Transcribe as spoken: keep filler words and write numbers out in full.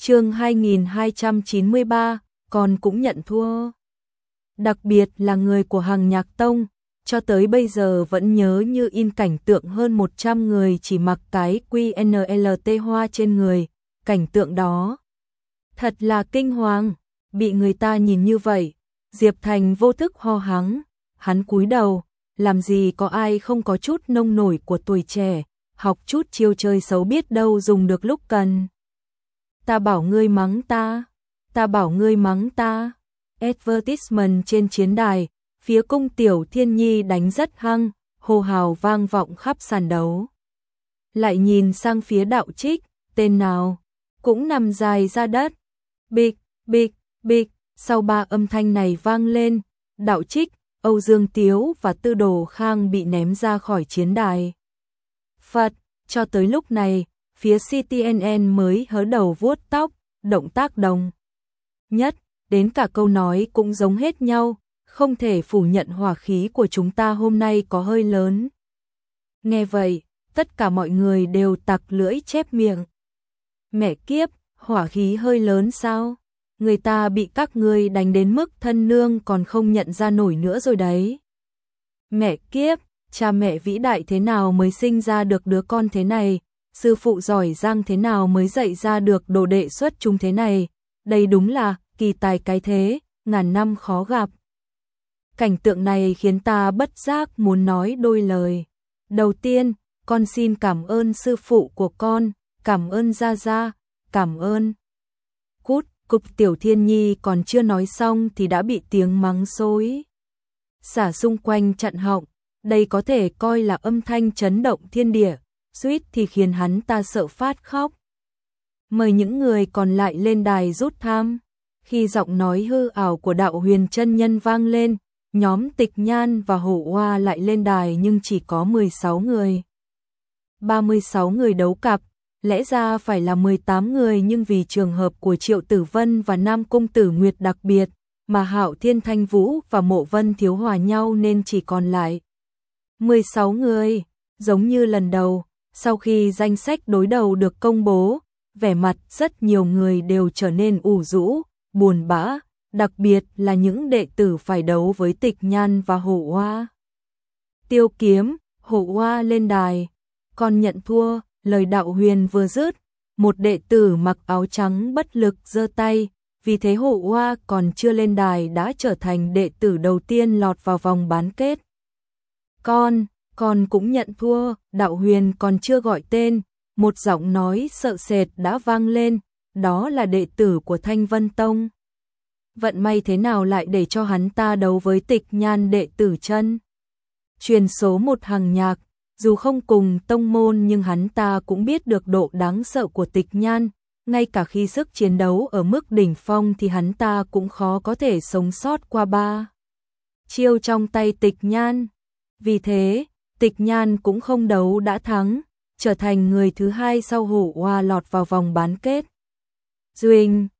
chương hai nghìn hai trăm chín mươi ba, con cũng nhận thua. Đặc biệt là người của Hằng Nhạc Tông, cho tới bây giờ vẫn nhớ như in cảnh tượng hơn một trăm người chỉ mặc cái quy en lờ tê hoa trên người, cảnh tượng đó. Thật là kinh hoàng, bị người ta nhìn như vậy, Diệp Thành vô thức ho hắng, hắn cúi đầu, làm gì có ai không có chút nông nổi của tuổi trẻ, học chút chiêu chơi xấu biết đâu dùng được lúc cần. Ta bảo ngươi mắng ta, ta bảo ngươi mắng ta. Advertisement trên chiến đài, phía cung Tiểu Thiên Nhi đánh rất hăng, hô hào vang vọng khắp sàn đấu. Lại nhìn sang phía Đạo Trích, tên nào cũng nằm dài ra đất. Bịch, bịch, bịch, sau ba âm thanh này vang lên, Đạo Trích, Âu Dương Tiếu và Tư Đồ Khang bị ném ra khỏi chiến đài. Phật, cho tới lúc này, phía xê tê en en mới hớ đầu vuốt tóc, động tác đồng nhất, đến cả câu nói cũng giống hết nhau, không thể phủ nhận hỏa khí của chúng ta hôm nay có hơi lớn. Nghe vậy, tất cả mọi người đều tặc lưỡi chép miệng. Mẹ kiếp, hỏa khí hơi lớn sao? Người ta bị các ngươi đánh đến mức thân nương còn không nhận ra nổi nữa rồi đấy. Mẹ kiếp, cha mẹ vĩ đại thế nào mới sinh ra được đứa con thế này, sư phụ giỏi giang thế nào mới dạy ra được đồ đệ xuất chúng thế này, đây đúng là kỳ tài cái thế, ngàn năm khó gặp. Cảnh tượng này khiến ta bất giác muốn nói đôi lời. Đầu tiên, con xin cảm ơn sư phụ của con, cảm ơn Gia Gia, cảm ơn. Cút, cục Tiểu Thiên Nhi còn chưa nói xong thì đã bị tiếng mắng xối xả xung quanh chặn họng, đây có thể coi là âm thanh chấn động thiên địa, suýt thì khiến hắn ta sợ phát khóc. Mời những người còn lại lên đài rút thăm. Khi giọng nói hư ảo của Đạo Huyền chân nhân vang lên, nhóm Tịch Nhan và Hổ Oa lại lên đài nhưng chỉ có mười sáu người. ba mươi sáu người đấu cặp, lẽ ra phải là mười tám người nhưng vì trường hợp của Triệu Tử Vân và Nam Cung Tử Nguyệt đặc biệt, mà Hạo Thiên Thanh Vũ và Mộ Vân thiếu hòa nhau nên chỉ còn lại mười sáu người. Giống như lần đầu, sau khi danh sách đối đầu được công bố, vẻ mặt rất nhiều người đều trở nên ủ rũ, buồn bã, đặc biệt là những đệ tử phải đấu với Tịch Nhan và Hổ Oa. Tiêu Kiếm, Hổ Oa lên đài, con nhận thua, lời Đạo Huyền vừa dứt, một đệ tử mặc áo trắng bất lực giơ tay, vì thế Hổ Oa còn chưa lên đài đã trở thành đệ tử đầu tiên lọt vào vòng bán kết. Con, con cũng nhận thua, Đạo Huyền còn chưa gọi tên, một giọng nói sợ sệt đã vang lên, đó là đệ tử của Thanh Vân Tông. Vận may thế nào lại để cho hắn ta đấu với Tịch Nhan đệ tử chân truyền số một Hằng Nhạc, dù không cùng tông môn nhưng hắn ta cũng biết được độ đáng sợ của Tịch Nhan, ngay cả khi sức chiến đấu ở mức đỉnh phong thì hắn ta cũng khó có thể sống sót qua ba chiêu trong tay Tịch Nhan. Vì thế, Tịch Nhan cũng không đấu đã thắng, trở thành người thứ hai sau Hổ Oa lọt vào vòng bán kết. Duỳnh,